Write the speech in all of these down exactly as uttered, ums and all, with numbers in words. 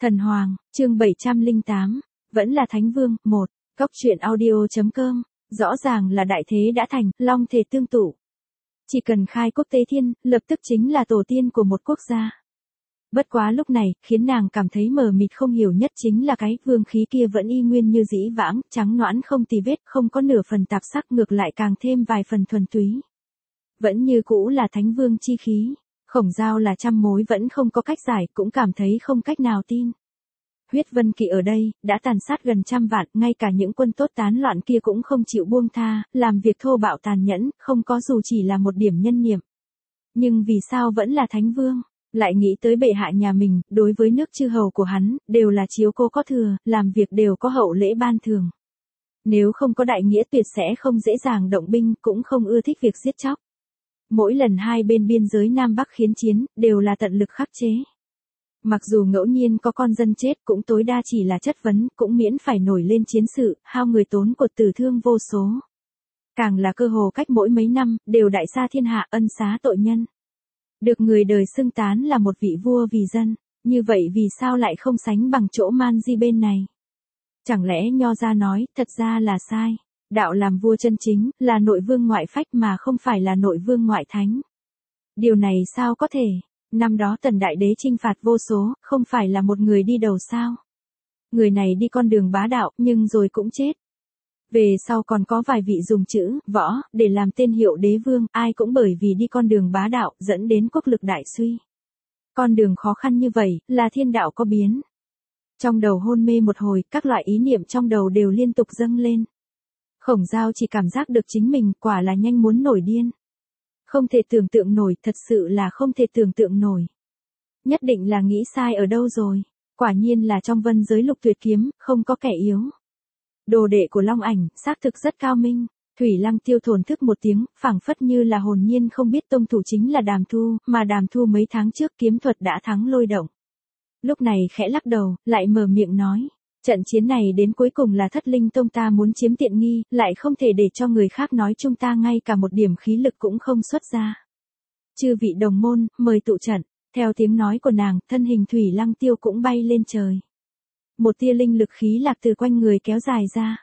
Thần Hoàng, chương bảy trăm lẻ tám, vẫn là Thánh Vương, một, Cóc truyện audio chấm com, rõ ràng là đại thế đã thành, long thể tương tụ. Chỉ cần khai quốc tế thiên, lập tức chính là tổ tiên của một quốc gia. Bất quá lúc này, khiến nàng cảm thấy mờ mịt không hiểu nhất chính là cái vương khí kia vẫn y nguyên như dĩ vãng, trắng nõn không tì vết, không có nửa phần tạp sắc, ngược lại càng thêm vài phần thuần túy. Vẫn như cũ là Thánh Vương chi khí. Khổng Giao là trăm mối vẫn không có cách giải, cũng cảm thấy không cách nào tin. Huyết Vân Kỵ ở đây, đã tàn sát gần trăm vạn, ngay cả những quân tốt tán loạn kia cũng không chịu buông tha, làm việc thô bạo tàn nhẫn, không có dù chỉ là một điểm nhân niệm. Nhưng vì sao vẫn là Thánh Vương? Lại nghĩ tới bệ hạ nhà mình, đối với nước chư hầu của hắn, đều là chiếu cố có thừa, làm việc đều có hậu lễ ban thường. Nếu không có đại nghĩa tuyệt sẽ không dễ dàng động binh, cũng không ưa thích việc giết chóc. Mỗi lần hai bên biên giới Nam Bắc khiến chiến, đều là tận lực khắc chế. Mặc dù ngẫu nhiên có con dân chết cũng tối đa chỉ là chất vấn, cũng miễn phải nổi lên chiến sự, hao người tốn cột tử thương vô số. Càng là cơ hồ cách mỗi mấy năm, đều đại xa thiên hạ ân xá tội nhân. Được người đời xưng tán là một vị vua vì dân, như vậy vì sao lại không sánh bằng chỗ Man Di bên này? Chẳng lẽ Nho gia nói, thật ra là sai. Đạo làm vua chân chính, là nội vương ngoại phách mà không phải là nội vương ngoại thánh. Điều này sao có thể? Năm đó Tần Đại Đế chinh phạt vô số, không phải là một người đi đầu sao? Người này đi con đường bá đạo, nhưng rồi cũng chết. Về sau còn có vài vị dùng chữ, võ, để làm tên hiệu đế vương, ai cũng bởi vì đi con đường bá đạo, dẫn đến quốc lực đại suy. Con đường khó khăn như vậy, là thiên đạo có biến. Trong đầu hôn mê một hồi, các loại ý niệm trong đầu đều liên tục dâng lên. Khổng Giao chỉ cảm giác được chính mình quả là nhanh muốn nổi điên. Không thể tưởng tượng nổi, thật sự là không thể tưởng tượng nổi. Nhất định là nghĩ sai ở đâu rồi. Quả nhiên là trong vân giới lục tuyệt kiếm, không có kẻ yếu. Đồ đệ của Long Ảnh, xác thực rất cao minh. Thủy Lăng Tiêu thổn thức một tiếng, phảng phất như là hồn nhiên không biết tông thủ chính là Đàm Thu, mà Đàm Thu mấy tháng trước kiếm thuật đã thắng lôi động. Lúc này khẽ lắc đầu, lại mở miệng nói. Trận chiến này đến cuối cùng là Thất Linh Tông ta muốn chiếm tiện nghi, lại không thể để cho người khác nói chúng ta ngay cả một điểm khí lực cũng không xuất ra. Chư vị đồng môn, mời tụ trận. Theo tiếng nói của nàng, thân hình Thủy Lăng Tiêu cũng bay lên trời. Một tia linh lực khí lạc từ quanh người kéo dài ra.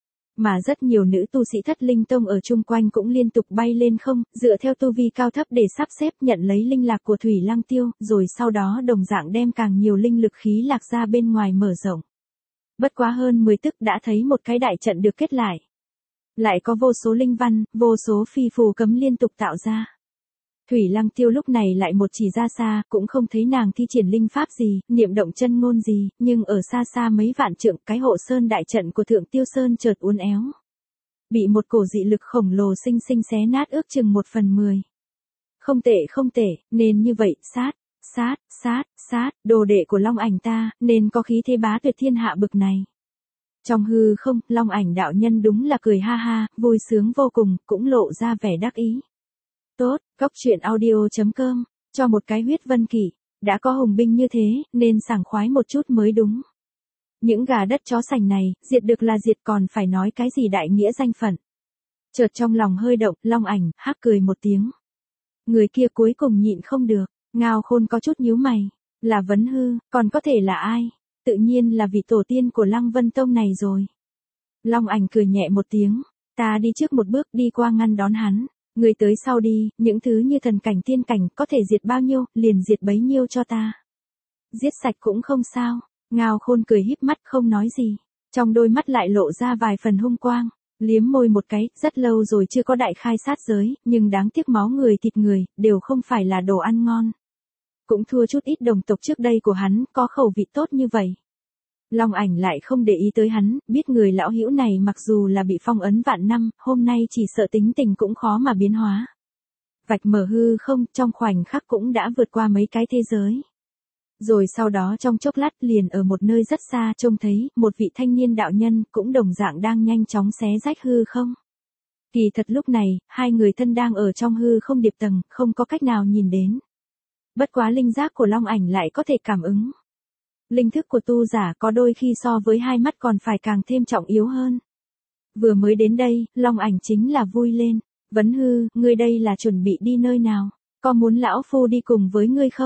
Mà rất nhiều nữ tu sĩ Thất Linh Tông ở chung quanh cũng liên tục bay lên không, dựa theo tu vi cao thấp để sắp xếp nhận lấy linh lạc của Thủy Lăng Tiêu, rồi sau đó đồng dạng đem càng nhiều linh lực khí lạc ra bên ngoài mở rộng. Bất quá hơn mười tức đã thấy một cái đại trận được kết lại. Lại có vô số linh văn, vô số phi phù cấm liên tục tạo ra. Thủy Lăng Tiêu lúc này lại một chỉ ra xa, cũng không thấy nàng thi triển linh pháp gì, niệm động chân ngôn gì, nhưng ở xa xa mấy vạn trượng, cái hộ sơn đại trận của Thượng Tiêu Sơn chợt uốn éo. Bị một cổ dị lực khổng lồ sinh sinh xé nát ước chừng một phần mười. Không tệ không tệ, nên như vậy, sát, sát, sát, sát, đồ đệ của Long Ảnh ta, nên có khí thế bá tuyệt thiên hạ bực này. Trong hư không, Long Ảnh đạo nhân đúng là cười ha ha, vui sướng vô cùng, cũng lộ ra vẻ đắc ý. Tốt, Cóc truyện audio chấm com, cho một cái Huyết Vân Kỵ, đã có hùng binh như thế, nên sảng khoái một chút mới đúng. Những gà đất chó sành này, diệt được là diệt còn phải nói cái gì đại nghĩa danh phận. Chợt trong lòng hơi động, Long Ảnh, hắc cười một tiếng. Người kia cuối cùng nhịn không được, Ngao Khôn có chút nhíu mày, là Vấn Hư, còn có thể là ai? Tự nhiên là vị tổ tiên của Lăng Vân Tông này rồi. Long Ảnh cười nhẹ một tiếng, ta đi trước một bước đi qua ngăn đón hắn. Người tới sau đi, những thứ như thần cảnh tiên cảnh có thể diệt bao nhiêu, liền diệt bấy nhiêu cho ta. Giết sạch cũng không sao. Ngao Khôn cười híp mắt không nói gì. Trong đôi mắt lại lộ ra vài phần hung quang. Liếm môi một cái, rất lâu rồi chưa có đại khai sát giới, nhưng đáng tiếc máu người thịt người, đều không phải là đồ ăn ngon. Cũng thua chút ít đồng tộc trước đây của hắn, có khẩu vị tốt như vậy. Long Ảnh lại không để ý tới hắn, biết người lão hữu này mặc dù là bị phong ấn vạn năm, hôm nay chỉ sợ tính tình cũng khó mà biến hóa. Vạch mở hư không, trong khoảnh khắc cũng đã vượt qua mấy cái thế giới. Rồi sau đó trong chốc lát liền ở một nơi rất xa trông thấy, một vị thanh niên đạo nhân cũng đồng dạng đang nhanh chóng xé rách hư không. Kỳ thật lúc này, hai người thân đang ở trong hư không điệp tầng, không có cách nào nhìn đến. Bất quá linh giác của Long Ảnh lại có thể cảm ứng. Linh thức của tu giả có đôi khi so với hai mắt còn phải càng thêm trọng yếu hơn. Vừa mới đến đây, Long Ảnh chính là vui lên. Vấn Hư, ngươi đây là chuẩn bị đi nơi nào? Có muốn lão phu đi cùng với ngươi không?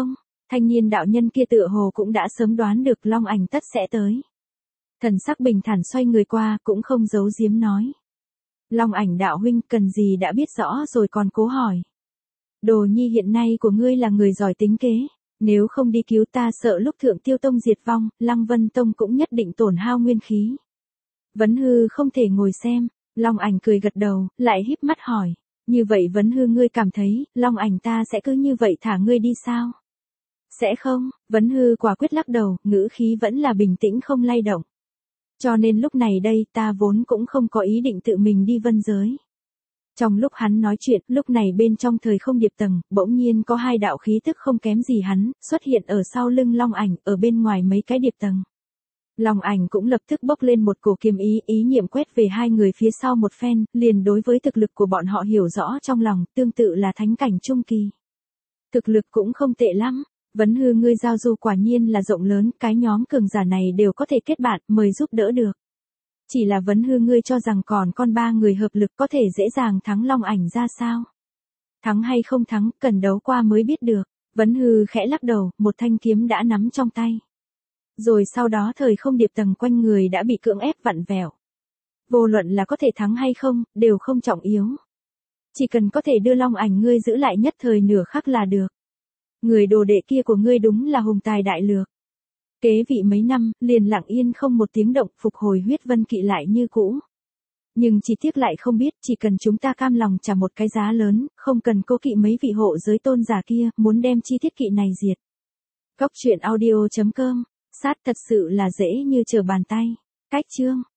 Thanh niên đạo nhân kia tựa hồ cũng đã sớm đoán được Long Ảnh tất sẽ tới. Thần sắc bình thản xoay người qua cũng không giấu giếm nói. Long Ảnh đạo huynh cần gì đã biết rõ rồi còn cố hỏi. Đồ nhi hiện nay của ngươi là người giỏi tính kế, nếu không đi cứu ta sợ lúc Thượng Tiêu Tông diệt vong, Lăng Vân Tông cũng nhất định tổn hao nguyên khí. Vấn Hư không thể ngồi xem, Long Ảnh cười gật đầu, lại híp mắt hỏi. Như vậy Vấn Hư ngươi cảm thấy, Long Ảnh ta sẽ cứ như vậy thả ngươi đi sao? Sẽ không, Vấn Hư quả quyết lắc đầu, ngữ khí vẫn là bình tĩnh không lay động. Cho nên lúc này đây ta vốn cũng không có ý định tự mình đi vân giới. Trong lúc hắn nói chuyện, lúc này bên trong thời không điệp tầng, bỗng nhiên có hai đạo khí tức không kém gì hắn, xuất hiện ở sau lưng Long Ảnh, ở bên ngoài mấy cái điệp tầng. Long Ảnh cũng lập tức bốc lên một cổ kiếm ý, ý niệm quét về hai người phía sau một phen, liền đối với thực lực của bọn họ hiểu rõ trong lòng, tương tự là thánh cảnh trung kỳ. Thực lực cũng không tệ lắm, Vấn Hư ngươi giao du quả nhiên là rộng lớn, cái nhóm cường giả này đều có thể kết bạn, mời giúp đỡ được. Chỉ là Vấn Hư ngươi cho rằng còn con ba người hợp lực có thể dễ dàng thắng Long Ảnh ra sao? Thắng hay không thắng, cần đấu qua mới biết được. Vấn Hư khẽ lắc đầu, một thanh kiếm đã nắm trong tay. Rồi sau đó thời không điệp tầng quanh người đã bị cưỡng ép vặn vẹo. Vô luận là có thể thắng hay không, đều không trọng yếu. Chỉ cần có thể đưa Long Ảnh ngươi giữ lại nhất thời nửa khắc là được. Người đồ đệ kia của ngươi đúng là hùng tài đại lược. Kế vị mấy năm, liền lặng yên không một tiếng động, phục hồi huyết vân kỵ lại như cũ. Nhưng chỉ tiếc lại không biết, chỉ cần chúng ta cam lòng trả một cái giá lớn, không cần cố kỵ mấy vị hộ giới tôn giả kia, muốn đem chi tiết kỵ này diệt. Góc truyện audio chấm com, sát thật sự là dễ như trở bàn tay. Cách chương